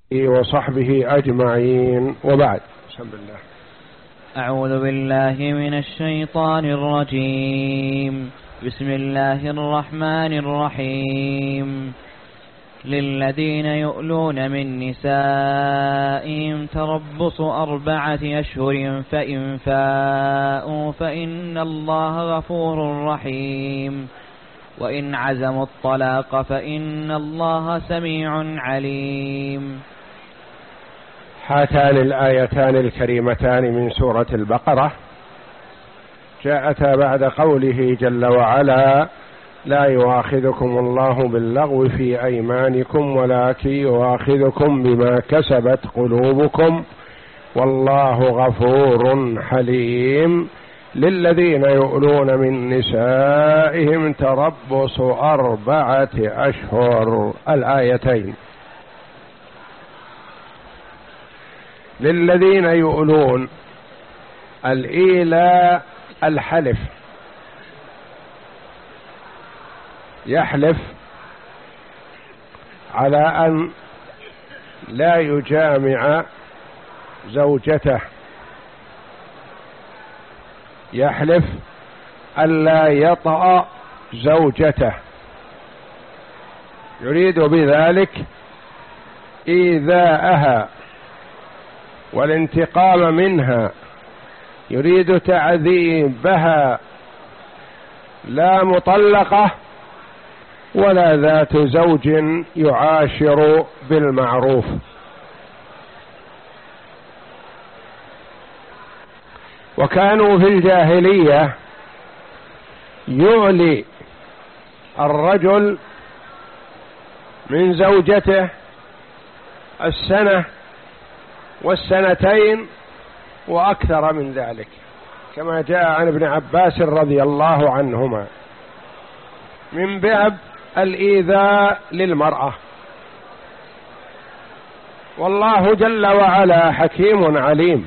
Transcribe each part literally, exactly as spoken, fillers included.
وصحبه أجمعين، وبعد. بسم الله. أعوذ بالله من الشيطان الرجيم. بسم الله الرحمن الرحيم. للذين يؤلون من نسائهم تربص أربعة أشهر فإن فاءوا فإن الله غفور رحيم، وإن عزموا الطلاق فإن الله سميع عليم. هاتان الآيتان الكريمتان من سورة البقرة جاءتا بعد قوله جل وعلا: لا يؤاخذكم الله باللغو في أيمانكم ولكن يؤاخذكم بما كسبت قلوبكم والله غفور حليم. للذين يؤلون من نسائهم تربص أربعة أشهر. الآيتين. للذين يؤلون، الإيلاء الحلف، يحلف على أن لا يجامع زوجته، يحلف ألا يطأ زوجته، يريد بذلك إيذاءها والانتقام منها، يريد تعذيبها، لا مطلقة ولا ذات زوج يعاشر بالمعروف. وكانوا في الجاهلية يؤلي الرجل من زوجته السنة والسنتين وأكثر من ذلك، كما جاء عن ابن عباس رضي الله عنهما، من باب الإيذاء للمرأة. والله جل وعلا حكيم عليم،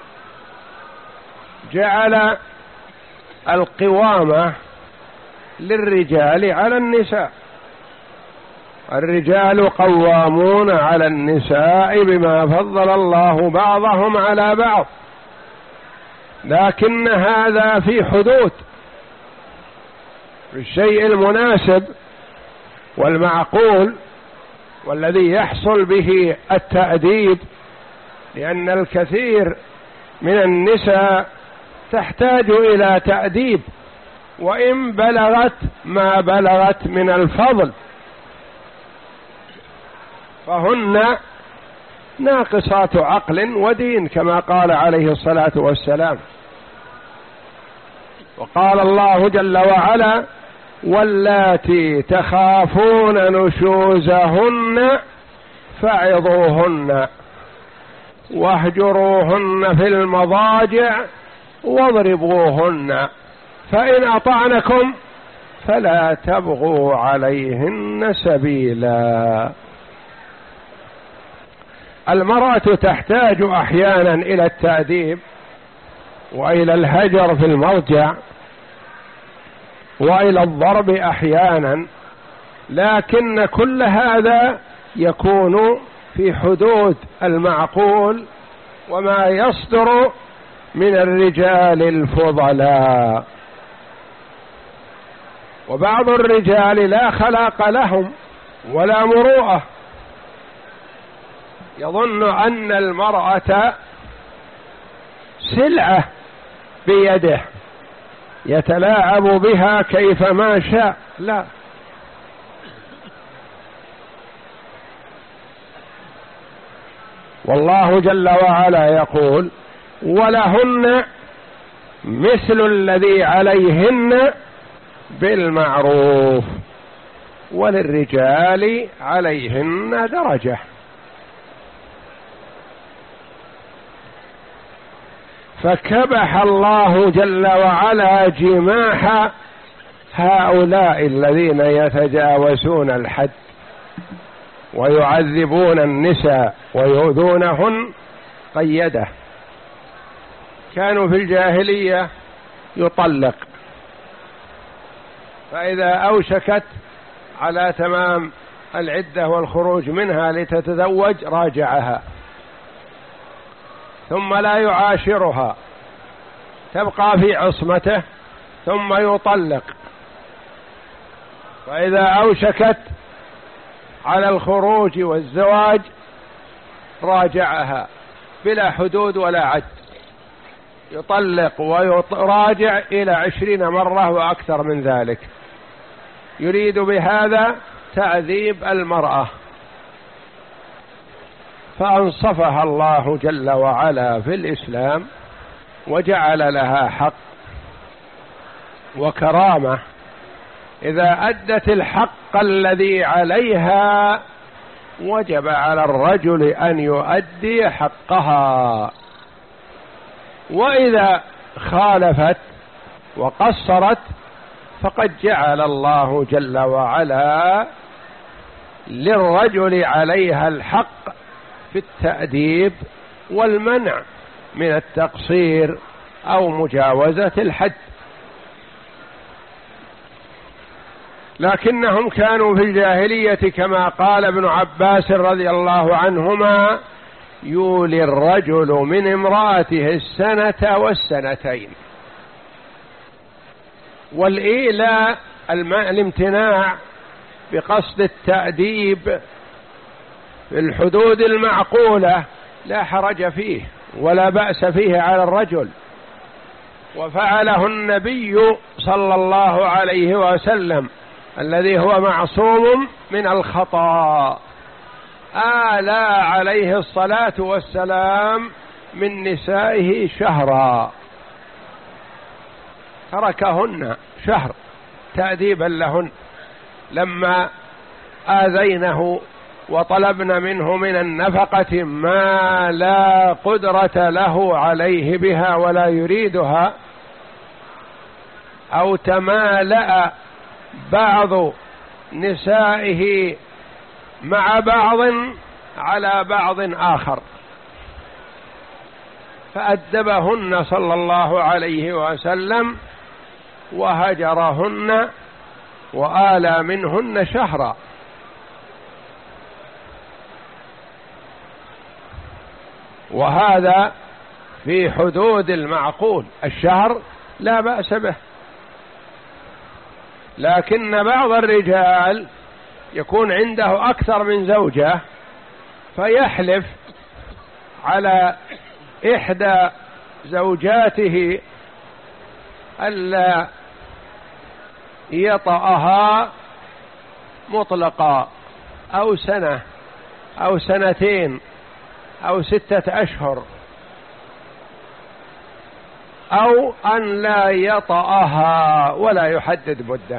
جعل القوامة للرجال على النساء. الرجال قوامون على النساء بما فضل الله بعضهم على بعض، لكن هذا في حدود الشيء المناسب والمعقول والذي يحصل به التأديب، لأن الكثير من النساء تحتاج إلى تأديب وإن بلغت ما بلغت من الفضل، فهن ناقصات عقل ودين كما قال عليه الصلاة والسلام. وقال الله جل وعلا: واللاتي تخافون نشوزهن فعظوهن واهجروهن في المضاجع واضربوهن فإن أطعنكم فلا تبغوا عليهن سبيلا. المرأة تحتاج أحيانا إلى التأديب وإلى الهجر في المضجع وإلى الضرب أحيانا، لكن كل هذا يكون في حدود المعقول وما يصدر من الرجال الفضلاء. وبعض الرجال لا خلاق لهم ولا مروءة، يظن أن المرأة سلعة بيده يتلاعب بها كيفما شاء. لا، والله جل وعلا يقول: ولهن مثل الذي عليهن بالمعروف وللرجال عليهن درجة. فكبح الله جل وعلا جماح هؤلاء الذين يتجاوزون الحد ويعذبون النساء ويؤذونهن قيده. كانوا في الجاهلية يطلق، فإذا أوشكت على تمام العدة والخروج منها لتتزوج راجعها، ثم لا يعاشرها، تبقى في عصمته، ثم يطلق. فإذا أوشكت على الخروج والزواج راجعها بلا حدود ولا عد، يطلق ويراجع إلى عشرين مرة وأكثر من ذلك. يريد بهذا تعذيب المرأة، فأنصفها الله جل وعلا في الإسلام وجعل لها حق وكرامة. إذا أدت الحق الذي عليها وجب على الرجل أن يؤدي حقها، وإذا خالفت وقصرت فقد جعل الله جل وعلا للرجل عليها الحق في التأديب والمنع من التقصير أو مجاوزة الحد. لكنهم كانوا في الجاهلية كما قال ابن عباس رضي الله عنهما: يولي الرجل من امرأته السنة والسنتين. والإيلاء الامتناع بقصد التأديب في الحدود المعقولة لا حرج فيه ولا بأس فيه على الرجل، وفعله النبي صلى الله عليه وسلم الذي هو معصوم من الخطأ. آلى عليه الصلاة والسلام من نسائه شهرا، تركهن شهر تأديبا لهن لما آذينه وطلبن منه من النفقة ما لا قدرة له عليه بها ولا يريدها، أو تمالأ بعض نسائه مع بعض على بعض آخر، فأدبهن صلى الله عليه وسلم وهجرهن وآلى منهن شهرا. وهذا في حدود المعقول، الشهر لا بأس به. لكن بعض الرجال يكون عنده أكثر من زوجة فيحلف على إحدى زوجاته ألا يطأها مطلقا، أو سنة أو سنتين أو ستة أشهر، أو أن لا يطأها ولا يحدد مدة.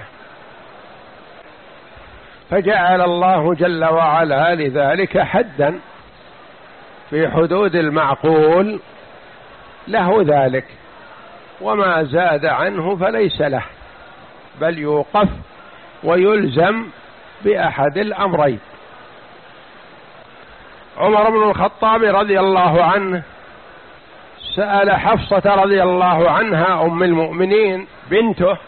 فجعل الله جل وعلا لذلك حدا في حدود المعقول له ذلك، وما زاد عنه فليس له، بل يوقف ويلزم بأحد الأمرين. عمر بن الخطاب رضي الله عنه سأل حفصة رضي الله عنها أم المؤمنين بنته: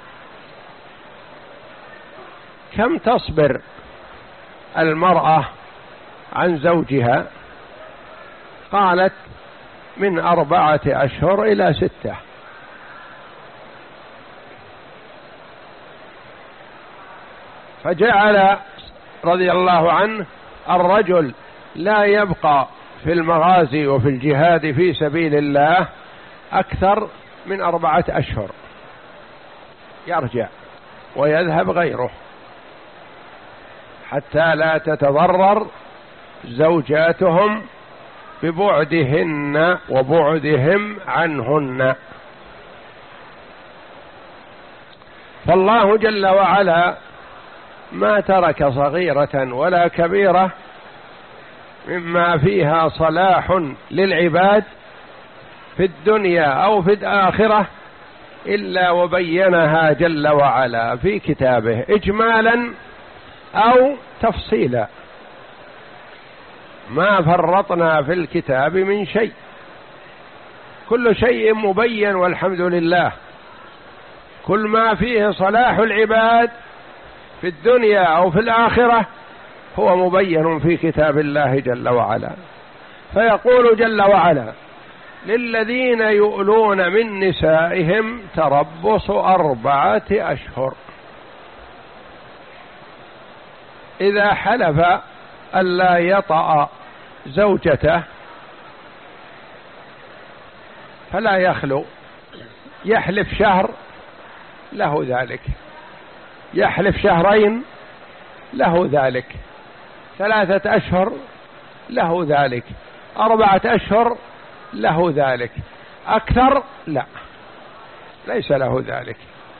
كم تصبر المرأة عن زوجها؟ قالت: من أربعة أشهر إلى ستة. فجعل رضي الله عنه الرجل لا يبقى في المغازي وفي الجهاد في سبيل الله أكثر من أربعة أشهر، يرجع ويذهب غيره حتى لا تتضرر زوجاتهم ببعدهن وبعدهم عنهن. فالله جل وعلا ما ترك صغيرة ولا كبيرة مما فيها صلاح للعباد في الدنيا أو في الآخرة إلا وبينها جل وعلا في كتابه إجمالا أو تفصيلا. ما فرطنا في الكتاب من شيء، كل شيء مبين والحمد لله. كل ما فيه صلاح العباد في الدنيا أو في الآخرة هو مبين في كتاب الله جل وعلا. فيقول جل وعلا: للذين يؤلون من نسائهم تربص أربعة أشهر. إذا حلف ألا يطأ زوجته فلا يخلو، يحلف شهر له ذلك، يحلف شهرين له ذلك، ثلاثة أشهر له ذلك، أربعة أشهر له ذلك، أكثر لا، ليس له ذلك.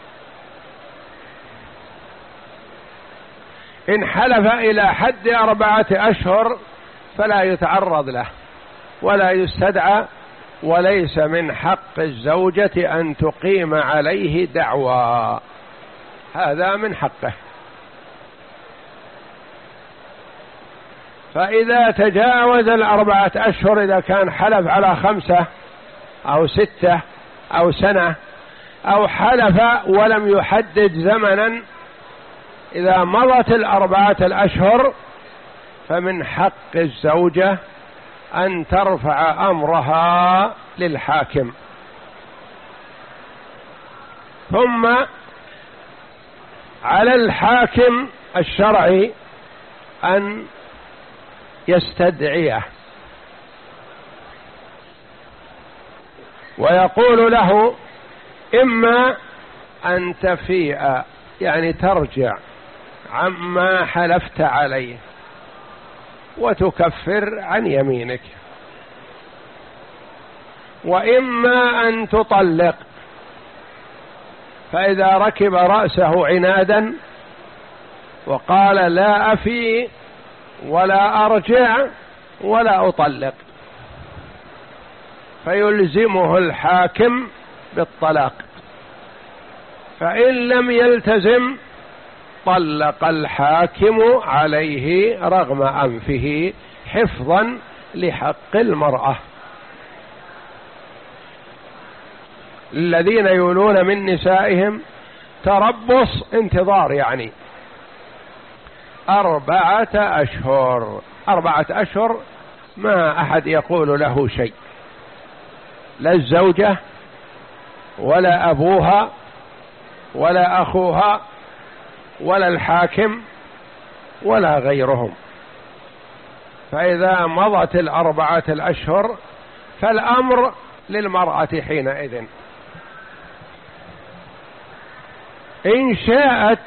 إن حلف إلى حد أربعة أشهر فلا يتعرض له ولا يستدعى، وليس من حق الزوجة أن تقيم عليه دعوى، هذا من حقه. فإذا تجاوز الأربعة أشهر، إذا كان حلف على خمسة أو ستة أو سنة، أو حلف ولم يحدد زمنا، إذا مضت الأربعة الأشهر فمن حق الزوجة أن ترفع أمرها للحاكم، ثم على الحاكم الشرعي أن يستدعيه ويقول له: إما أن تفيء، يعني ترجع عما حلفت عليه وتكفر عن يمينك، وإما أن تطلق. فإذا ركب رأسه عنادا وقال: لا أفي ولا أرجع ولا أطلق، فيلزمه الحاكم بالطلاق. فإن لم يلتزم طلق الحاكم عليه رغم أنفه حفظا لحق المرأة. الذين يولون من نسائهم تربص، انتظار، يعني أربعة أشهر. أربعة أشهر ما أحد يقول له شيء، لا الزوجة ولا أبوها ولا أخوها ولا الحاكم ولا غيرهم. فإذا مضت الأربعة الأشهر فالأمر للمرأة حينئذ. إن شاءت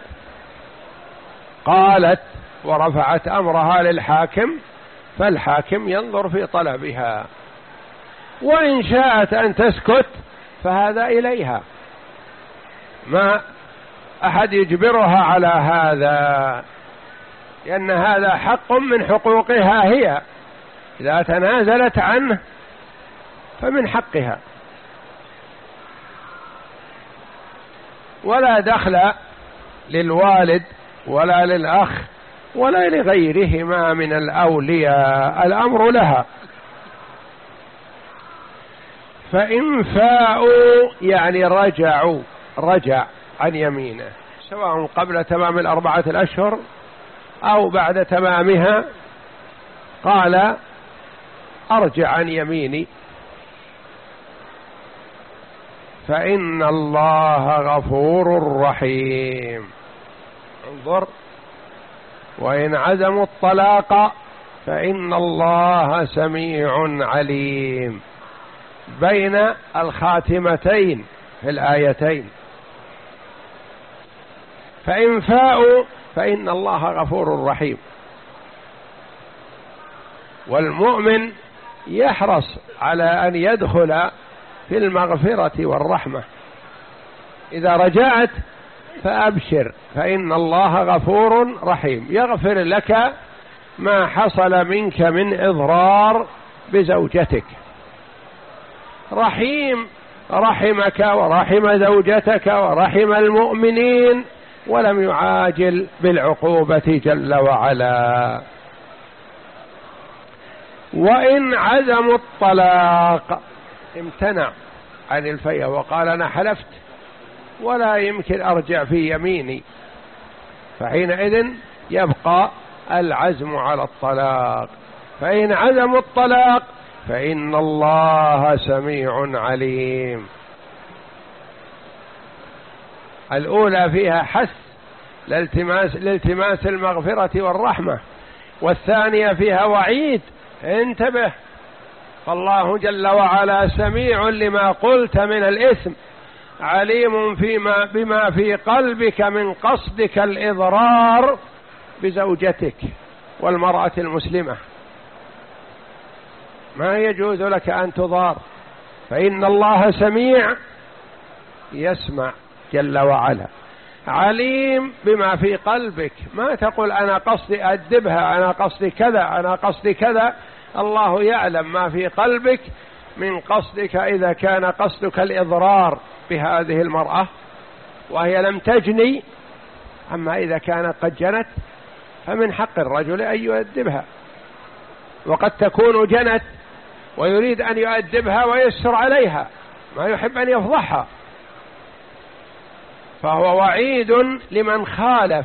قالت ورفعت أمرها للحاكم فالحاكم ينظر في طلبها، وإن شاءت أن تسكت فهذا إليها، ما أحد يجبرها على هذا، لأن هذا حق من حقوقها هي، إذا تنازلت عنه فمن حقها. ولا دخل للوالد ولا للأخ ولا لغيرهما من الأولياء، الأمر لها. فإن فاءوا يعني رجعوا، رجع عن يمينه، سواء قبل تمام الأربعة الأشهر أو بعد تمامها، قال: أرجع عن يميني، فإن الله غفور رحيم. انظر: وإن عزموا الطلاق فإن الله سميع عليم، بين الخاتمتين في الآيتين. فإن فاءوا فإن الله غفور رحيم. والمؤمن يحرص على أن يدخل في المغفرة والرحمة. إذا رجعت فأبشر، فإن الله غفور رحيم، يغفر لك ما حصل منك من إضرار بزوجتك. رحيم، رحمك ورحم زوجتك ورحم المؤمنين، ولم يعاجل بالعقوبة جل وعلا. وإن عزموا الطلاق، امتنع عن الفيء وقال: أنا حلفت ولا يمكن أرجع في يميني، فحينئذ يبقى العزم على الطلاق، فإن عزموا الطلاق فإن الله سميع عليم. الأولى فيها حث لالتماس, لالتماس المغفرة والرحمة، والثانية فيها وعيد، انتبه، فالله جل وعلا سميع لما قلت من الإثم، عليم فيما بما في قلبك من قصدك الإضرار بزوجتك والمرأة المسلمة، ما يجوز لك أن تضار، فإن الله سميع يسمع جل وعلا، عليم بما في قلبك. ما تقول أنا قصدي أدبها، أنا قصدي كذا، أنا قصدي كذا، الله يعلم ما في قلبك من قصدك، إذا كان قصدك الإضرار بهذه المرأة وهي لم تجني. أما إذا كانت قد جنت فمن حق الرجل أن يؤدبها، وقد تكون جنت ويريد أن يؤدبها ويسر عليها، ما يحب أن يفضحها، فهو وعيد لمن خالف.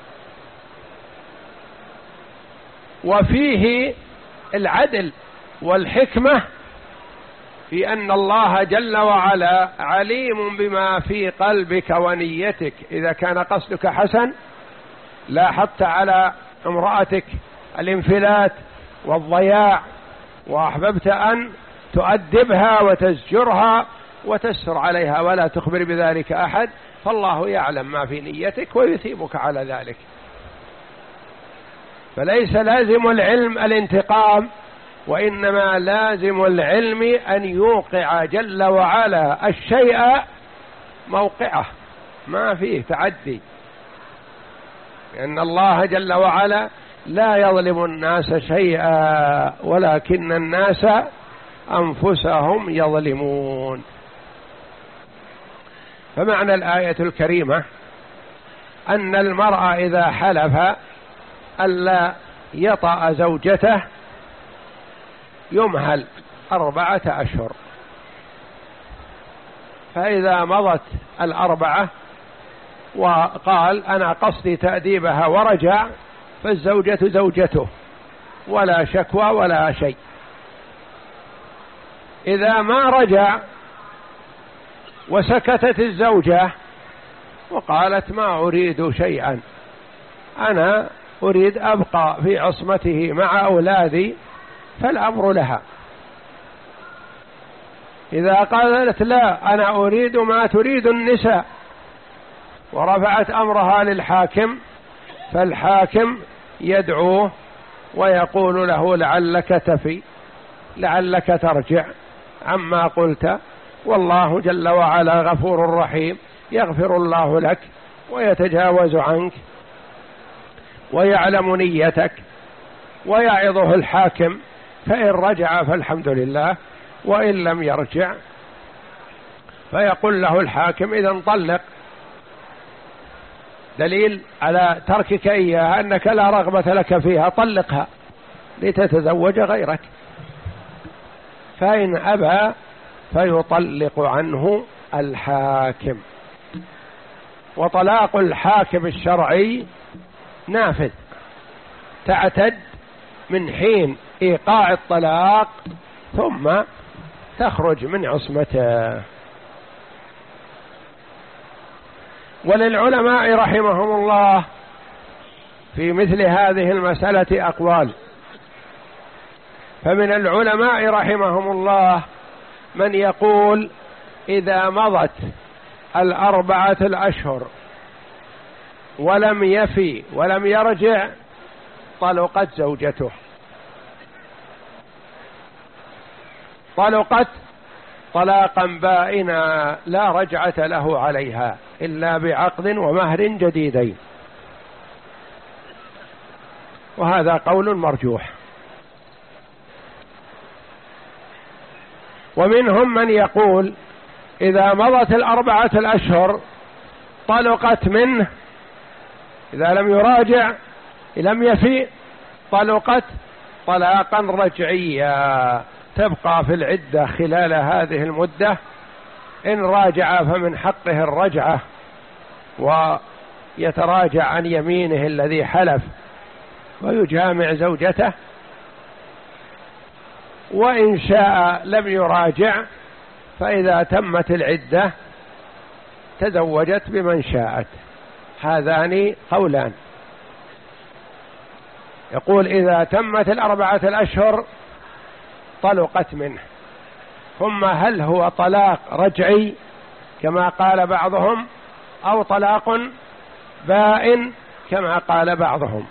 وفيه العدل والحكمة في أن الله جل وعلا عليم بما في قلبك ونيتك. إذا كان قصدك حسن لاحظت على امرأتك الانفلات والضياع وأحببت أن تؤدبها وتزجرها وتسر عليها ولا تخبر بذلك أحد، فالله يعلم ما في نيتك ويثيبك على ذلك. فليس لازم العلم الانتقام، وإنما لازم العلم أن يوقع جل وعلا الشيء موقعه، ما فيه تعدي، لأن الله جل وعلا لا يظلم الناس شيئا ولكن الناس أنفسهم يظلمون. فمعنى الآية الكريمة أن المرأة إذا حلف ألا يطأ زوجته يمهل أربعة أشهر، فإذا مضت الأربعة وقال أنا قصدي تأديبها ورجع فالزوجة زوجته ولا شكوى ولا شيء. إذا ما رجع وسكتت الزوجة وقالت ما أريد شيئا، أنا أريد أبقى في عصمته مع أولادي، فالأمر لها. إذا قالت لا أنا أريد ما تريد النساء ورفعت أمرها للحاكم، فالحاكم يدعوه ويقول له لعلك تفي، لعلك ترجع عما قلت، والله جل وعلا غفور رحيم، يغفر الله لك ويتجاوز عنك ويعلم نيتك، ويعظه الحاكم، فإن رجع فالحمد لله، وإن لم يرجع فيقول له الحاكم إذا طلق، دليل على تركك إياها أنك لا رغبة لك فيها، طلقها لتتزوج غيرك. فإن أبى فيطلق عنه الحاكم. وطلاق الحاكم الشرعي نافذ، تعتد من حين إيقاع الطلاق ثم تخرج من عصمته. وللعلماء رحمهم الله في مثل هذه المسألة أقوال، فمن العلماء رحمهم الله من يقول إذا مضت الأربعة الأشهر ولم يفي ولم يرجع طلقت زوجته، طلقت طلاقا بائنا لا رجعة له عليها إلا بعقد ومهر جديدين، وهذا قول مرجوح. ومنهم من يقول إذا مضت الأربعة الأشهر طلقت منه، إذا لم يراجع لم يفي طلقت طلاقا رجعيا، تبقى في العدة خلال هذه المدة، إن راجع فمن حقه الرجعة ويتراجع عن يمينه الذي حلف ويجامع زوجته، وإن شاء لم يراجع، فإذا تمت العدة تزوجت بمن شاءت. هذان قولان. يقول إذا تمت الأربعة الأشهر طلقت منه، ثم هل هو طلاق رجعي كما قال بعضهم أو طلاق بائن كما قال بعضهم؟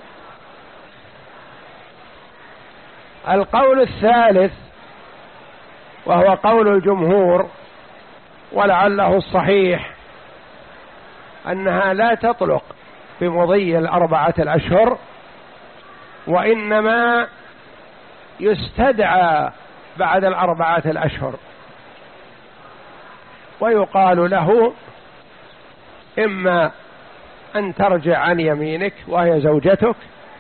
القول الثالث وهو قول الجمهور ولعله الصحيح أنها لا تطلق بمضي الأربعة الأشهر، وإنما يستدعى بعد الأربعة الأشهر ويقال له إما أن ترجع عن يمينك وهي زوجتك،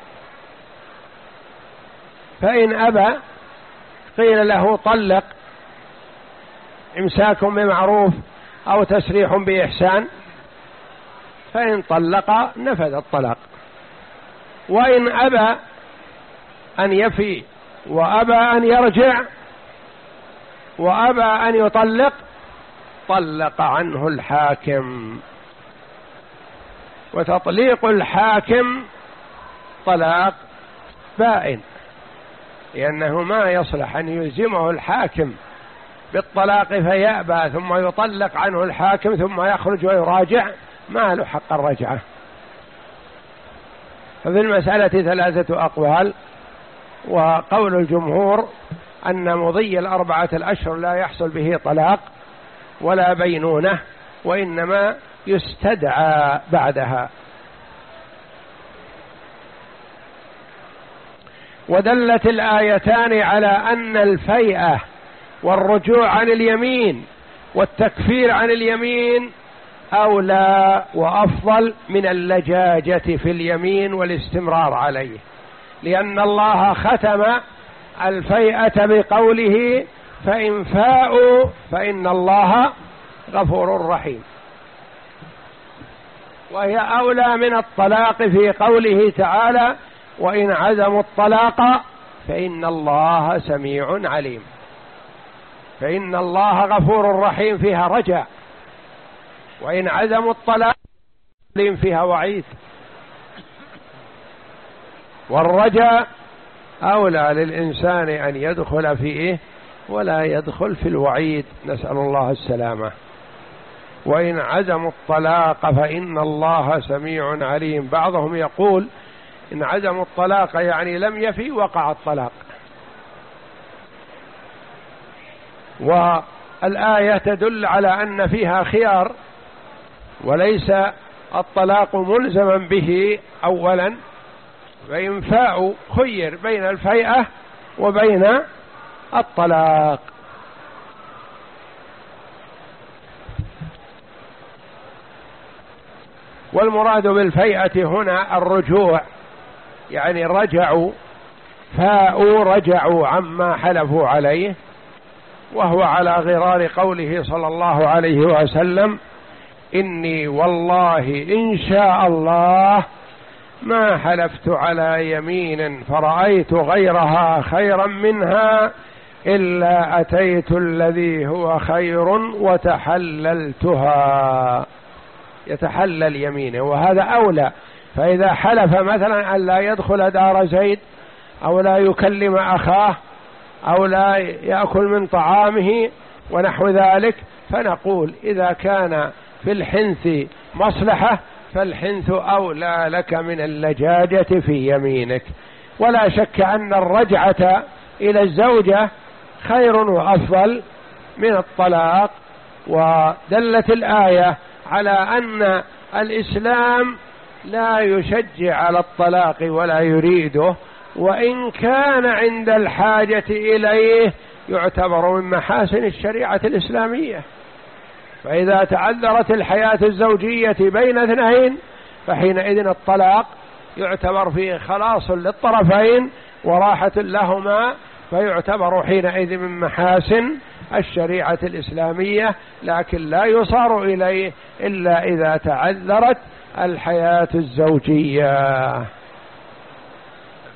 فإن أبى قيل له طلق، إمساك بمعروف أو تسريح بإحسان، فإن طلق نفذ الطلاق. وإن أبى أن يفي وأبى أن يرجع وأبى أن يطلق طلق عنه الحاكم. وتطليق الحاكم طلاق بائن، لأنه ما يصلح أن يلزمه الحاكم بالطلاق فيأبى ثم يطلق عنه الحاكم ثم يخرج ويراجع، ما له حق الرجعة. ففي المسألة ثلاثة أقوال، وقول الجمهور أن مضي الأربعة الأشهر لا يحصل به طلاق ولا بينونة، وإنما يستدعى بعدها. ودلت الآيتان على أن الفيئة والرجوع عن اليمين والتكفير عن اليمين أولى وأفضل من اللجاجة في اليمين والاستمرار عليه، لأن الله ختم الفيئة بقوله فإن فاءوا فإن الله غفور رحيم، وهي أولى من الطلاق في قوله تعالى وإن عزموا الطلاق فإن الله سميع عليم. فإن الله غفور رحيم فيها رجاء، وإن عزموا الطلاق فيها وعيد، والرجاء أولى للإنسان أن يدخل فيه ولا يدخل في الوعيد، نسأل الله السلامة. وإن عزموا الطلاق فإن الله سميع عليم. بعضهم يقول إن عزموا الطلاق يعني لم يفي وقع الطلاق، والآية تدل على أن فيها خيار وليس الطلاق ملزما به أولا، فإن فاءوا خير بين الفيئة وبين الطلاق. والمراد بالفيئة هنا الرجوع، يعني رجعوا، فاءوا رجعوا عما حلفوا عليه، وهو على غرار قوله صلى الله عليه وسلم إني والله إن شاء الله ما حلفت على يمين فرأيت غيرها خيرا منها إلا أتيت الذي هو خير وتحللتها. يتحلل يمينه، وهذا أولى. فإذا حلف مثلا أن لا يدخل دار زيد أو لا يكلم أخاه أو لا يأكل من طعامه ونحو ذلك، فنقول إذا كان في الحنث مصلحة فالحنث أولى لك من اللجاجة في يمينك. ولا شك أن الرجعة إلى الزوجة خير وأفضل من الطلاق. ودلت الآية على أن الإسلام لا يشجع على الطلاق ولا يريده، وإن كان عند الحاجة إليه يعتبر من محاسن الشريعة الإسلامية. فإذا تعذرت الحياة الزوجية بين اثنين فحينئذ الطلاق يعتبر فيه خلاص للطرفين وراحة لهما، فيعتبر حينئذ من محاسن الشريعة الإسلامية، لكن لا يصار إليه إلا إذا تعذرت الحياة الزوجية.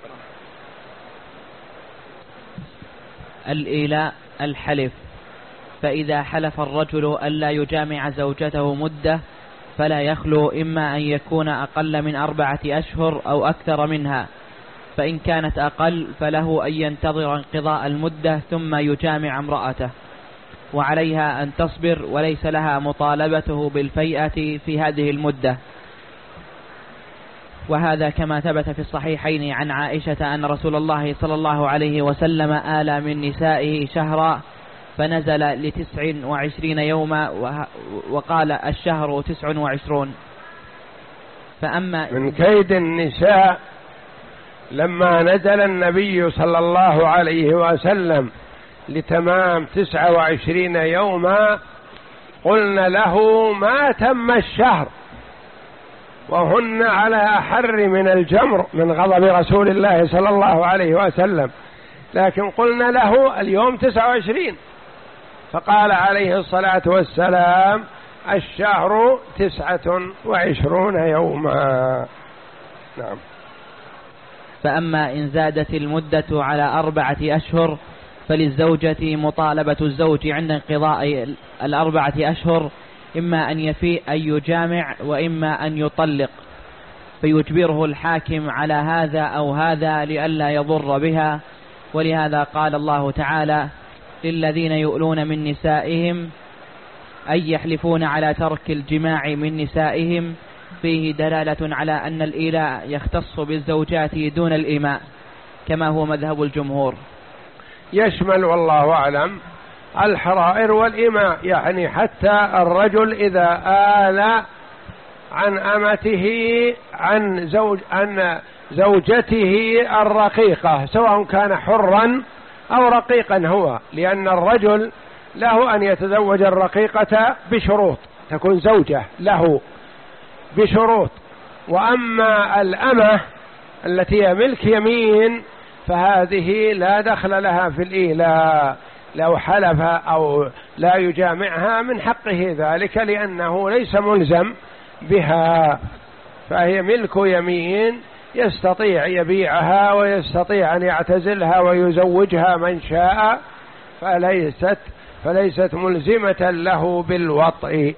الإيلاء الحلف، فإذا حلف الرجل ألا يجامع زوجته مدة فلا يخلو، إما أن يكون أقل من أربعة أشهر أو أكثر منها، فإن كانت أقل فله أن ينتظر انقضاء المدة ثم يجامع امرأته، وعليها أن تصبر وليس لها مطالبته بالفيئة في هذه المدة. وهذا كما ثبت في الصحيحين عن عائشة أن رسول الله صلى الله عليه وسلم آلى من نسائه شهرا فنزل لتسع وعشرين يوما، وقال الشهر تسع وعشرون. فأما من كيد النساء لما نزل النبي صلى الله عليه وسلم لتمام تسع وعشرين يوما قلنا له ما تم الشهر وهن على أحر من الجمر من غضب رسول الله صلى الله عليه وسلم، لكن قلنا له اليوم تسع وعشرين، فقال عليه الصلاة والسلام الشهر تسعة وعشرون يوما. نعم. فأما إن زادت المدة على أربعة أشهر فللزوجة مطالبة الزوج عند انقضاء الأربعة أشهر، إما أن يفيء أن يجامع وإما أن يطلق، فيجبره الحاكم على هذا أو هذا لئلا يضر بها. ولهذا قال الله تعالى للذين يؤلون من نسائهم أي يحلفون على ترك الجماع من نسائهم، فيه دلالة على أن الإيلاء يختص بالزوجات دون الإيماء كما هو مذهب الجمهور. يشمل والله أعلم الحرائر والإماء، يعني حتى الرجل إذا آل عن أمته عن زوج عن زوجته الرقيقة سواء كان حرا أو رقيقا هو، لأن الرجل له أن يتزوج الرقيقة بشروط تكون زوجة له بشروط، وأما الأمة التي هي ملك يمين فهذه لا دخل لها في الإيلاء، لو حلف أو لا يجامعها من حقه ذلك لأنه ليس ملزم بها، فهي ملك يمين يستطيع يبيعها ويستطيع أن يعتزلها ويزوجها من شاء، فليست فليست ملزمة له بالوطء.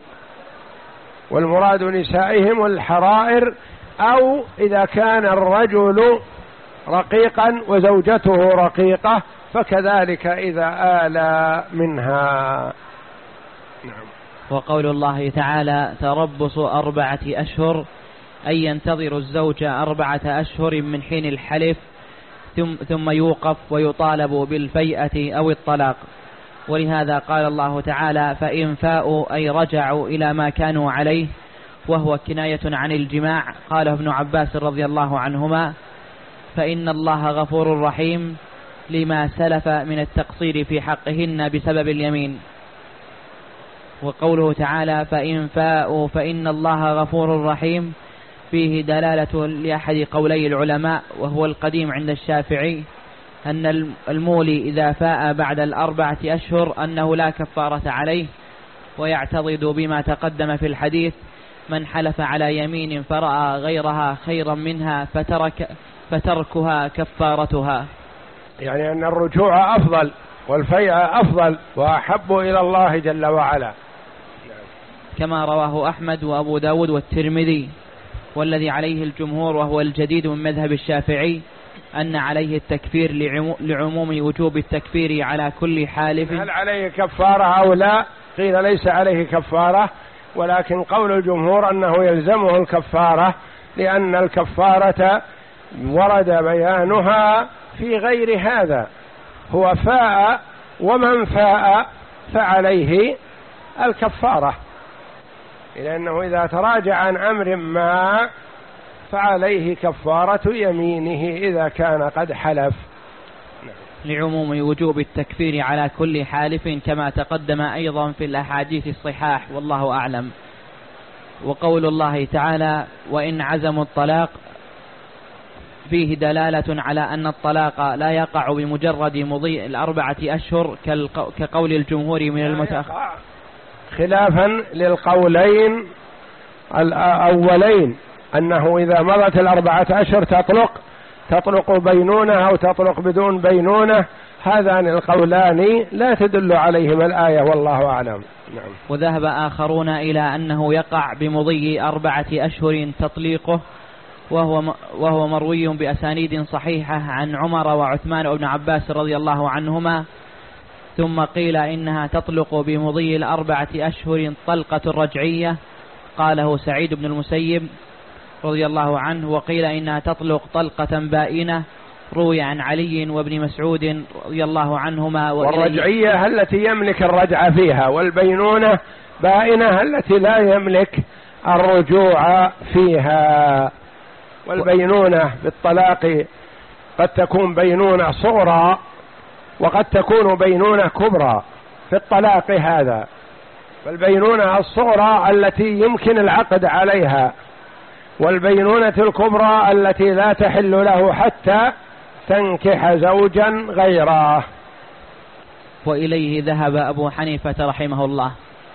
والمراد نسائهم الحرائر، أو إذا كان الرجل رقيقا وزوجته رقيقة فكذلك إذا آلى منها. نعم. وقول الله تعالى تربص أربعة أشهر أي ينتظر الزوج أربعة أشهر من حين الحلف ثم, ثم يوقف ويطالب بالفيئة أو الطلاق. ولهذا قال الله تعالى فإن فاءوا أي رجعوا إلى ما كانوا عليه، وهو كناية عن الجماع. قال ابن عباس رضي الله عنهما فإن الله غفور رحيم لما سلف من التقصير في حقهن بسبب اليمين. وقوله تعالى فإن فاءوا فإن الله غفور رحيم فيه دلالة لأحد قولي العلماء وهو القديم عند الشافعي أن المولي إذا فاء بعد الأربعة أشهر أنه لا كفارة عليه، ويعتضد بما تقدم في الحديث من حلف على يمين فرأى غيرها خيرا منها فترك فتركها كفارتها، يعني أن الرجوع أفضل والفيء أفضل وأحب إلى الله جل وعلا، كما رواه أحمد وأبو داود والترمذي. والذي عليه الجمهور وهو الجديد من مذهب الشافعي أن عليه التكفير لعموم وجوب التكفير على كل حالف. هل عليه كفارة أو لا؟ قيل ليس عليه كفارة، ولكن قول الجمهور أنه يلزمه الكفارة، لأن الكفارة ورد بيانها في غير هذا. هو فاء، ومن فاء فعليه الكفارة، لأنه إذا تراجع عن أمر ما فعليه كفارة يمينه إذا كان قد حلف. لعموم وجوب التكفير على كل حالف كما تقدم أيضا في الأحاديث الصحاح، والله أعلم. وقول الله تعالى وإن عزموا الطلاق فيه دلالة على أن الطلاق لا يقع بمجرد مضي الأربعة أشهر كقول الجمهور من المتأخر، خلافا للقولين الأولين أنه إذا مضت الأربعة أشهر تطلق تطلق بينونة أو تطلق بدون بينونة. هذان القولان لا تدل عليهما الآية والله أعلم. نعم. وذهب آخرون إلى أنه يقع بمضي أربعة أشهر تطليقه، وهو وهو مروي بأسانيد صحيحة عن عمر وعثمان وابن عباس رضي الله عنهما. ثم قيل إنها تطلق بمضي الأربعة أشهر طلقة رجعية، قاله سعيد بن المسيب رضي الله عنه. وقيل إنها تطلق طلقة بائنة، روي عن علي وابن مسعود رضي الله عنهما. والرجعية التي يملك الرجعة فيها، والبينونة بائنة التي لا يملك الرجوع فيها. والبينونة بالطلاق قد تكون بينونة صغرى وقد تكون بينونة كبرى في الطلاق هذا. فالبينونة الصغرى التي يمكن العقد عليها، والبينونة الكبرى التي لا تحل له حتى تنكح زوجا غيره. وإليه ذهب أبو حنيفة رحمه الله.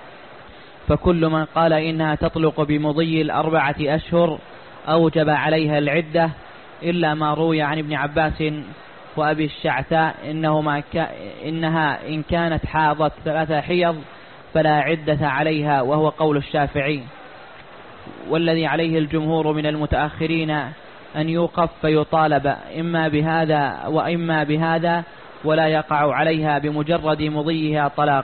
فكل من قال إنها تطلق بمضي الأربعة أشهر أوجب عليها العدة، إلا ما روي عن ابن عباس وأبي الشعثاء إنهما ك... إنها إن كانت حاضت ثلاثة حيض فلا عدة عليها، وهو قول الشافعي. والذي عليه الجمهور من المتأخرين أن يوقف فيطالب إما بهذا وإما بهذا، ولا يقع عليها بمجرد مضيها طلاق.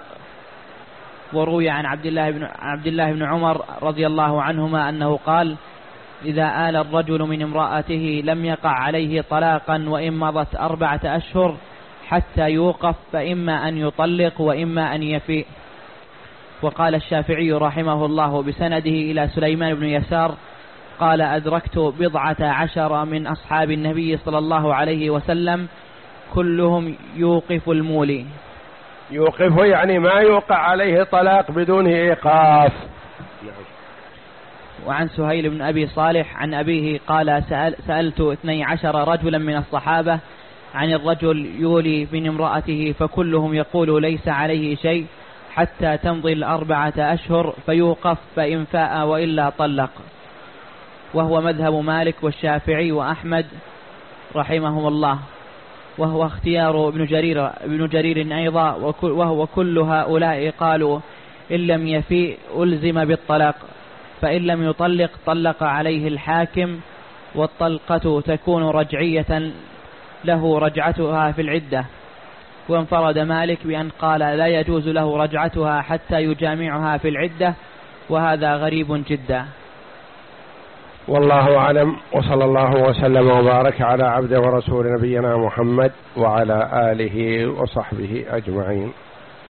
وروي عن عبد الله بن عبد الله بن عمر رضي الله عنهما أنه قال: إذا آل الرجل من امرأته لم يقع عليه طلاقا وإن مضت أربعة أشهر حتى يوقف، فإما أن يطلق وإما أن يفيء. وقال الشافعي رحمه الله بسنده إلى سليمان بن يسار قال: أدركت بضعة عشر من أصحاب النبي صلى الله عليه وسلم كلهم يوقف المولي. يوقف يعني ما يوقع عليه طلاق بدون إيقاف. وعن سهيل بن أبي صالح عن أبيه قال: سأل سألت اثني عشر رجلا من الصحابة عن الرجل يولي من امرأته، فكلهم يقول ليس عليه شيء حتى تمضي الأربعة أشهر فيوقف فإن فاء وإلا طلق. وهو مذهب مالك والشافعي وأحمد رحمهم الله، وهو اختيار ابن جرير ابن جرير أيضا. وهو كل هؤلاء قالوا إن لم يفيء ألزم بالطلاق، فإن لم يطلق طلق عليه الحاكم، والطلقة تكون رجعية له رجعتها في العدة. وانفرد مالك بأن قال لا يجوز له رجعتها حتى يجامعها في العدة، وهذا غريب جدا. والله أعلم، وصلى الله وسلم وبارك على عبده ورسول نبينا محمد وعلى آله وصحبه أجمعين.